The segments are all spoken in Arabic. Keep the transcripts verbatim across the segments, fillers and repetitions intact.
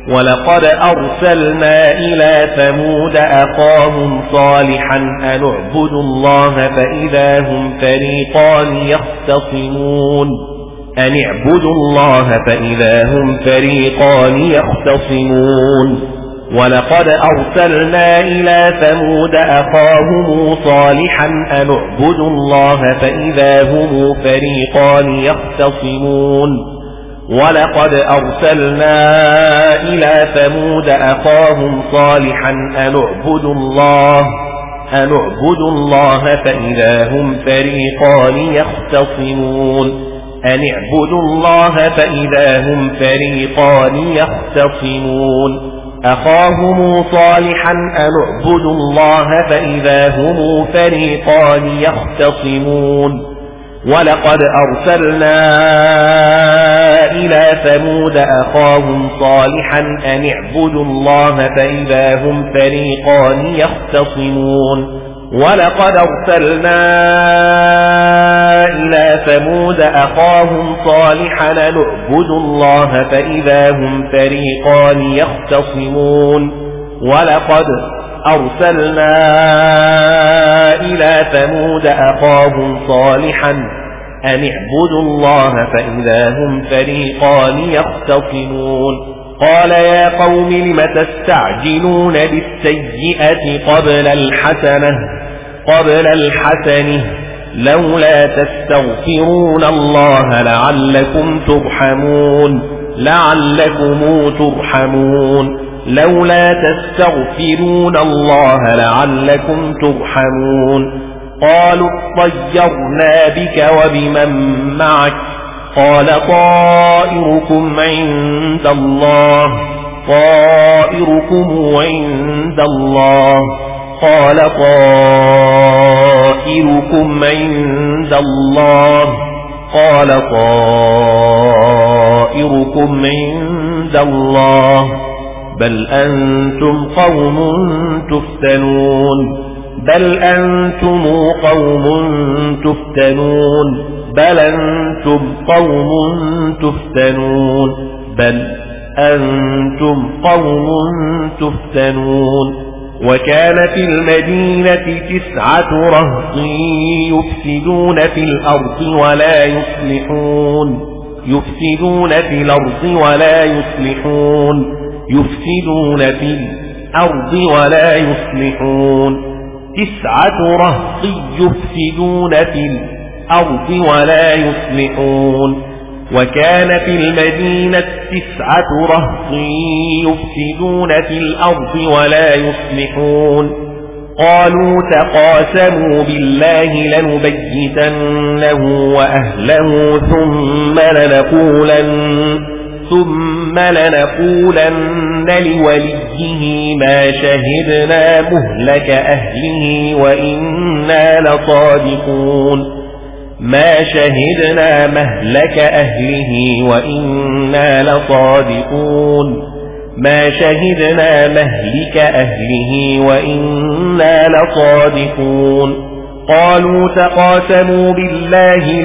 ولقد أرسلنا إلى ثمود أخاهم صالحا أن اعبدوا الله فإذا هم فريقان يختصمون أن اعبدوا الله فإذا هم فريقان يختصمون ولقد أرسلنا إلى ثمود أخاهم صالحا أن اعبدوا الله فإذا هم فريقان يختصمون ولقد أرسلنا إلى ثمود أخاهم صالحا أن اعبدوا الله أن اعبدوا الله فإذا هم فريقان يختصمون أن اعبدوا الله فإذا هم فريقان يختصمون أخاهم صالحا أن اعبدوا الله فإذا هم فريقان يختصمون ولقد أرسلنا إلى ثمود أخاهم صالحا أن اعبدوا الله فإذا هم فريقان يختصمون ولقد أرسلنا إلى ثمود أخاهم صالحا أن اعبدوا الله فإذا هم فريقان يختصمون ولقد أرسلنا إلى ثمود أخاهم صالحا أن اعبدوا الله فإذا هم فريقان يختصمون قال يا قوم لم تستعجلون بالسيئة قبل الحسنة قبل الحسنة لولا تستغفرون الله لعلكم ترحمون لعلكم ترحمون لولا تستغفرون الله لعلكم ترحمون قالوا اطيرنا بك وبمن معك قال طائركم عند الله طائركم عند الله قال طائركم عند الله قال طائركم عند الله بل أنتم قوم تفتنون بل أنتم قوم تفتنون بل أنتم قوم تفتنون بل أنتم قوم تفتنون وكان في المدينة تسعة رهط يفسدون في الأرض ولا يصلحون يفسدون في الأرض ولا يصلحون يفسدون في الأرض ولا يصلحون تسعة رهط يفسدون في الأرض ولا يصلحون وكان في المدينة تسعة رهط يفسدون في الأرض ولا يصلحون قالوا تقاسموا بالله لنبيتنه وأهله ثم لنقولن ثم لنقولن لوليه ما شهدنا مهلك أهله وإنا لصادقون ما شهدنا مهلك أهله وإنا لصادقون ما شهدنا مهلك أهله وإنا لصادقون قالوا تقاسموا بالله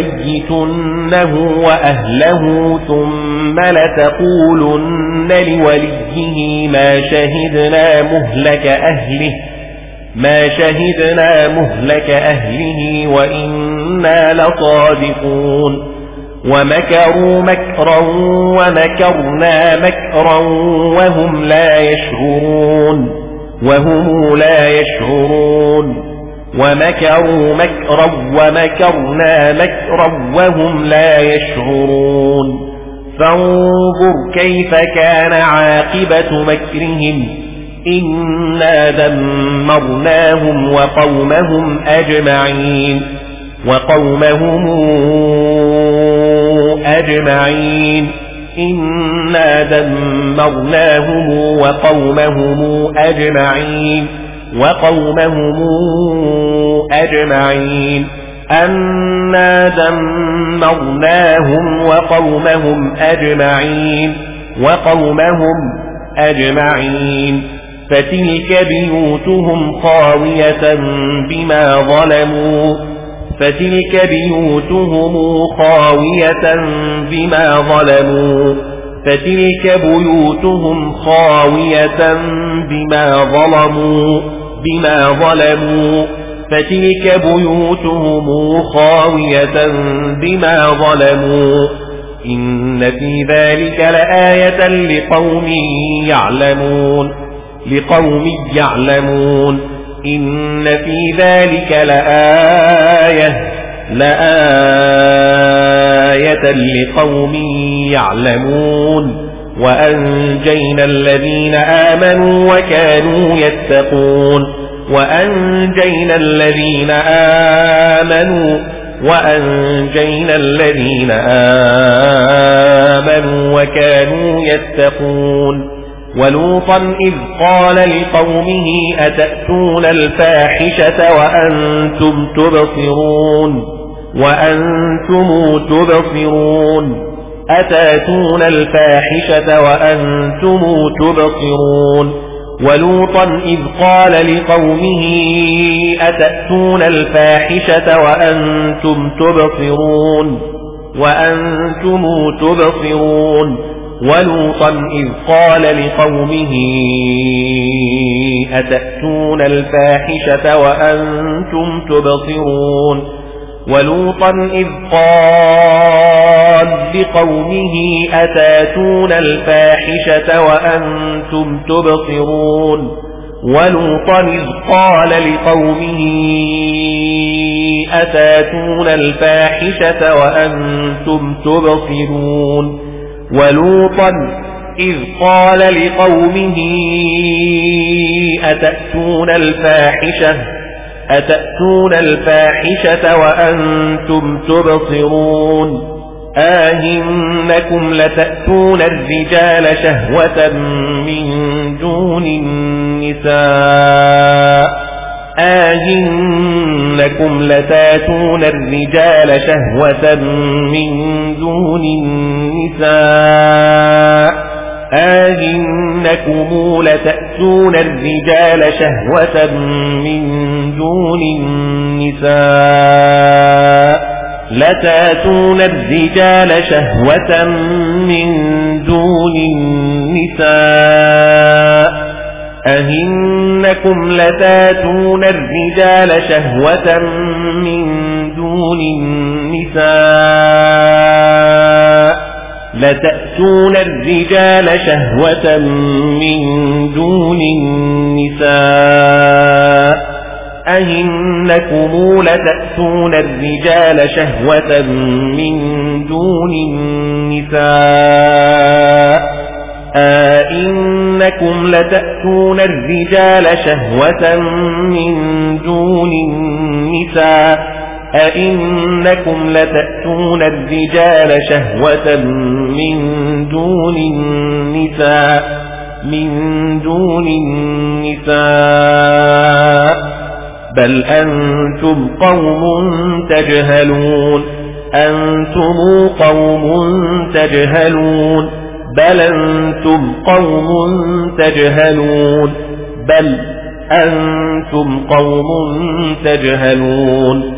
لتبيتنه وأهله ثم لتقولن لوليه ما شهدنا مهلك أهله ما شهدنا مهلك أهله وإنا لصادقون ومكروا مكرا ومكرنا مكرا وهم لا يشعرون وهم لا يشعرون ومكروا مكرا ومكرنا مكرا وهم لا يشعرون فانظر كيف كان عاقبة مكرهم إنا دمرناهم وقومهم أجمعين وقومهم أجمعين إنا دمرناهم وقومهم أجمعين وقومهم أجمعين أنا دمرناهم وقومهم أجمعين وقومهم أجمعين فتلك بيوتهم خاوية بما ظلموا فتلك بيوتهم خاوية بما ظلموا فتلك بيوتهم خاوية بما ظلموا بما ظلموا فتلك بيوتهم خاوية بما ظلموا إن في ذلك لآية لقوم يعلمون لقوم يعلمون إن في ذلك لآية لآية لقوم يعلمون وأنجينا الذين آمنوا وكانوا يتقون وأنجينا الذين آمنوا وأنجينا الذين آمنوا وكانوا يتقون ولوطا إذ قال لقومه أتأتون الفاحشة وأنتم تبصرون وأنتم تبصرون أتأتون الفاحشة وأنتم تبصرون ولوطا إذ قال لقومه أتأتون الفاحشة وأنتم تبصرون وأنتم تبصرون ولوطا إذ قال لقومه أتأتون الفاحشة وأنتم تبصرون ولوطا إذ قال لقومه أتأتون الفاحشة وأنتم تبصرون ولوطا إذ قال لقومه أتأتون الفاحشة وأنتم تبصرون ولوطا إذ قال لقومه أتأتون الفاحشة أتأتون الفاحشة وأنتم تبصرون آهنكم لتأتون الرجال شهوة من دون النساء آهنكم لتأتون الرجال شهوة من دون النساء آهنكم لتأتون الرجال شهوة من دون النساء لتأتون الرجال شهوة من دون النساء أهنكم لتأتون الرجال شهوة من دون النساء لتأتون الرجال شهوة من دون النساء أهنكم لتأتون الرجال شهوة من دون النساء أئنكم لتأتون الرجال شهوة من دون النساء أئنكم لتأتون الرجال شهوة من دون النساء من دون النساء بل أنتم قوم تجهلون أنتم قوم تجهلون بل أنتم قوم تجهلون بل أنتم قوم تجهلون